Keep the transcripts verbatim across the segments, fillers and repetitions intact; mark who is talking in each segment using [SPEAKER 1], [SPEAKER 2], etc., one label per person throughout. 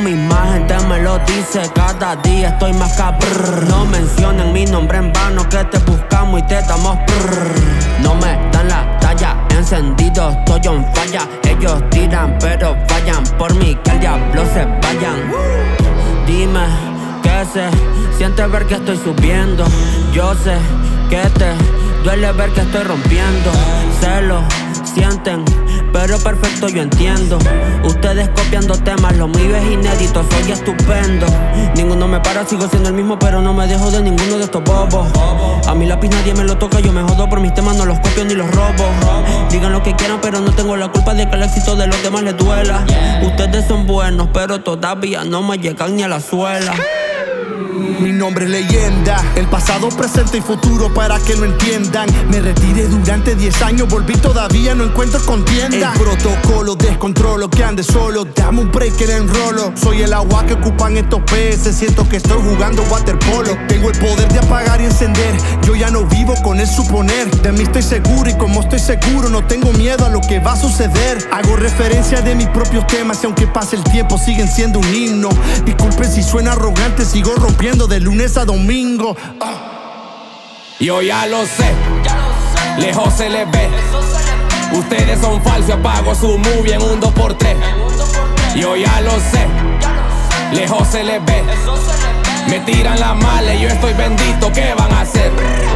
[SPEAKER 1] mi gente me lo dice, cada día estoy más cabrón. No mencionen mi nombre en vano, que te buscamos y te damos prrr. No me dan la talla, encendido estoy on falla. Ellos tiran pero fallan, por mí que al diablo se vayan. Dime, ¿qué se siente ver que estoy subiendo? Yo sé que te duele ver que estoy rompiendo. Se lo sienten, pero perfecto yo entiendo. Ustedes copiando temas, lo mío es inédito, soy estupendo. Ninguno me para, sigo siendo el mismo, pero no me dejo de ninguno de estos bobos. A mi lápiz nadie me lo toca, yo me jodo por mis temas, no los copio ni los robo. Digan lo que quieran, pero no tengo la culpa de que el éxito de los demás les duela. Ustedes son buenos, pero todavía no me llegan ni a la suela.
[SPEAKER 2] Mi nombre es leyenda, el pasado, presente y futuro para que lo entiendan. Me retiré durante diez años, volví, todavía no encuentro contienda. El protocolo, descontrolo, que ande solo, dame un break que le enrolo. Soy el agua que ocupan estos peces, siento que estoy jugando waterpolo. Tengo el poder de apagar y encender, yo ya no vivo con el suponer. De mí estoy seguro y como estoy seguro no tengo miedo a lo que va a suceder. Hago referencia de mis propios temas y aunque pase el tiempo siguen siendo un himno. Disculpen si suena arrogante, sigo rompiendo de lunes a domingo. uh.
[SPEAKER 3] Yo ya lo sé, lejos se les ve. Ustedes son falsos, apago su movie en un dos por tres. Yo ya lo sé, lejos se les ve. Me tiran la mala y yo estoy bendito, ¿qué van a hacer?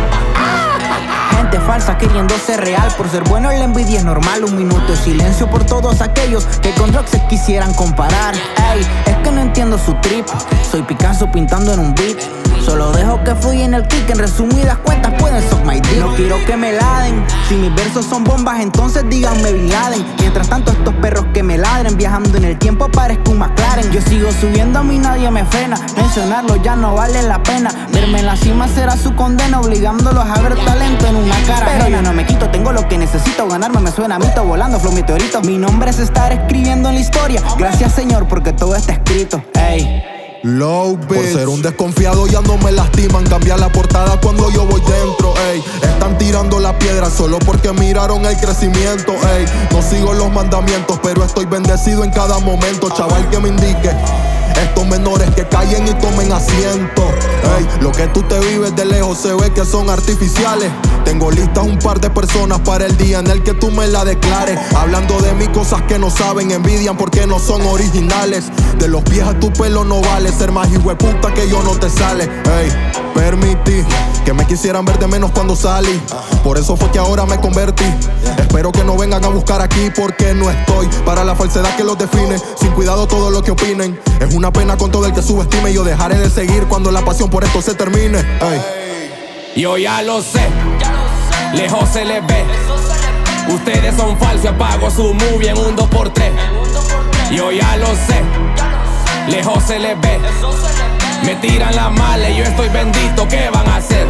[SPEAKER 4] Gente falsa queriendo ser real, por ser bueno la envidia es normal. Un minuto de silencio por todos aquellos que con drugs se quisieran comparar. Ey, es que no entiendo su trip, soy Picasso pintando en un beat. Solo dejo que fluya en el kick, en resumidas cuentas pueden suck my dick. No quiero que me laden, si mis versos son bombas entonces díganme Bin Laden. Mientras tanto estos perros que me ladren, viajando en el tiempo parezco un McLaren. Yo sigo subiendo, a mí nadie me frena, mencionarlo ya no vale la pena. Verme en la cima será su condena, obligándolos a ver talento en una cara. Pero yo no me quito, tengo lo que necesito, ganarme me suena a mito, volando flow meteorito. Mi nombre es estar escribiendo en la historia, gracias Señor porque todo está escrito. Ey.
[SPEAKER 5] Low bitch. Por ser un desconfiado ya no me lastiman, cambiar la portada cuando yo voy dentro, ey. Están tirando la piedra solo porque miraron el crecimiento, ey. No sigo los mandamientos, pero estoy bendecido en cada momento. Chaval que me indique estos menores que callen y tomen asiento, ey. Lo que tú te vives de lejos se ve que son artificiales. Tengo listas un par de personas para el día en el que tú me la declares. Hablando de mí cosas que no saben, envidian porque no son originales. De los pies a tu pelo no vale, ser más hijueputa que yo no te sale, ey. Permití que me quisieran ver de menos cuando salí, por eso fue que ahora me convertí. Espero que no vengan a buscar aquí porque no estoy para la falsedad que los define. Sin cuidado todo lo que opinen, es una pena con todo el que subestime. Yo dejaré de seguir cuando la pasión por esto se termine, ey.
[SPEAKER 3] Yo ya lo sé, lejos se les ve. Ustedes son falsos, apago su movie en un dos por tres. Yo ya lo sé, lejos se les ve. Me tiran la mala y yo estoy bendito, ¿qué van a hacer?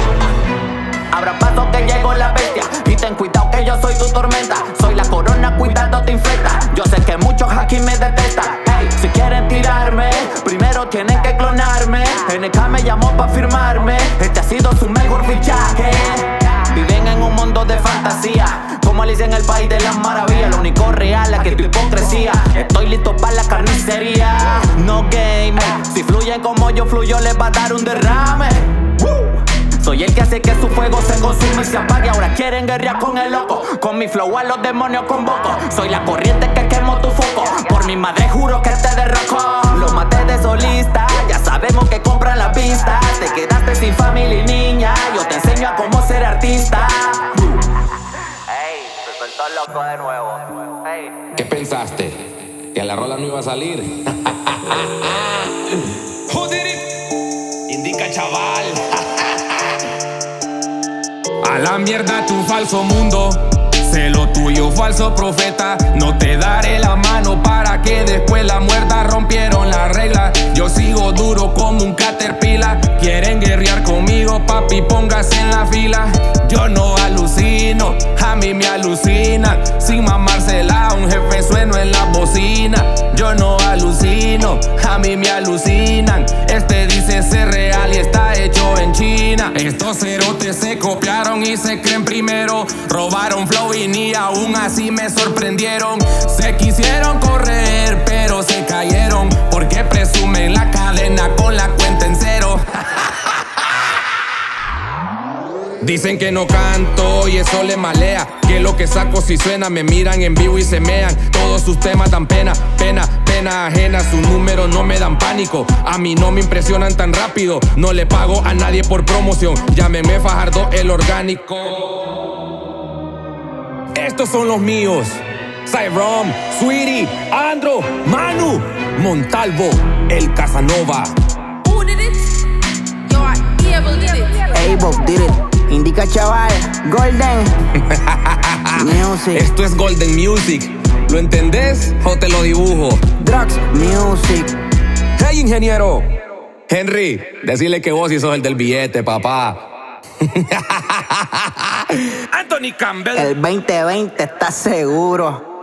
[SPEAKER 6] Habrá paso que llegó la bestia y ten cuidado que yo soy tu tormenta. Soy la corona, cuidado te infecta. Yo sé que muchos aquí me detestan. Hey, si quieren tirarme, primero tienen que clonarme. N K me llamó pa' firmarme, este ha sido su mejor fichaje. Viven en un mundo de fantasía, como Alicia en el país de las maravillas. Lo único real es que tu hipocresía. Estoy listo para la carnicería. No game, si fluyen como yo fluyo les va a dar un derrame. Soy el que hace que su fuego se consume y se apague. Ahora quieren guerrear con el loco, con mi flow a los demonios convoco. Soy la corriente que quemo tu foco, por mi madre juro que te derroco. Lo maté de solista, ya sabemos que compran las vistas. Te quedaste sin familia y niña, yo te enseño a cómo ser artista. Ey, se soltó loco de nuevo. Ey.
[SPEAKER 3] ¿Qué pensaste? ¿Que a la rola no iba a salir? Who did it? Indica chaval. A la mierda tu falso mundo, sé lo tuyo falso profeta. No te daré la mano para que después la muerda. Rompieron la regla, yo sigo duro como un caterpillar. Quieren guerrear conmigo, papi, póngase en la fila. Yo no alucino, a mí me alucinan. Sin mamársela, un jefe sueno en la bocina. Yo no alucino, a mí me alucinan. Este dice ser real y está hecho en China. Estos cerotes se copiaron y se creen primero. Robaron flow y ni aún así me sorprendieron. Se quisieron correr pero se cayeron, porque presumen la cadena con la cuenta en cero. Dicen que no canto y eso le malea, que lo que saco si suena, me miran en vivo y se mean. Todos sus temas dan pena, pena, pena ajena. Sus números no me dan pánico, a mí no me impresionan tan rápido. No le pago a nadie por promoción, llámeme Fajardo el orgánico. Estos son los míos: Cyrom, Sweetie, Andro, Manu, Montalvo, el Casanova.
[SPEAKER 7] Who did it? Yo, Abel did it.
[SPEAKER 4] Abel did it. Indica chaval, Golden Music.
[SPEAKER 3] Esto es Golden Music. ¿Lo entendés o te lo dibujo?
[SPEAKER 4] Drugs Music.
[SPEAKER 3] Hey, ingeniero Henry, decirle que vos sí sos el del billete, papá. Anthony Campbell.
[SPEAKER 4] El veinte veinte está seguro.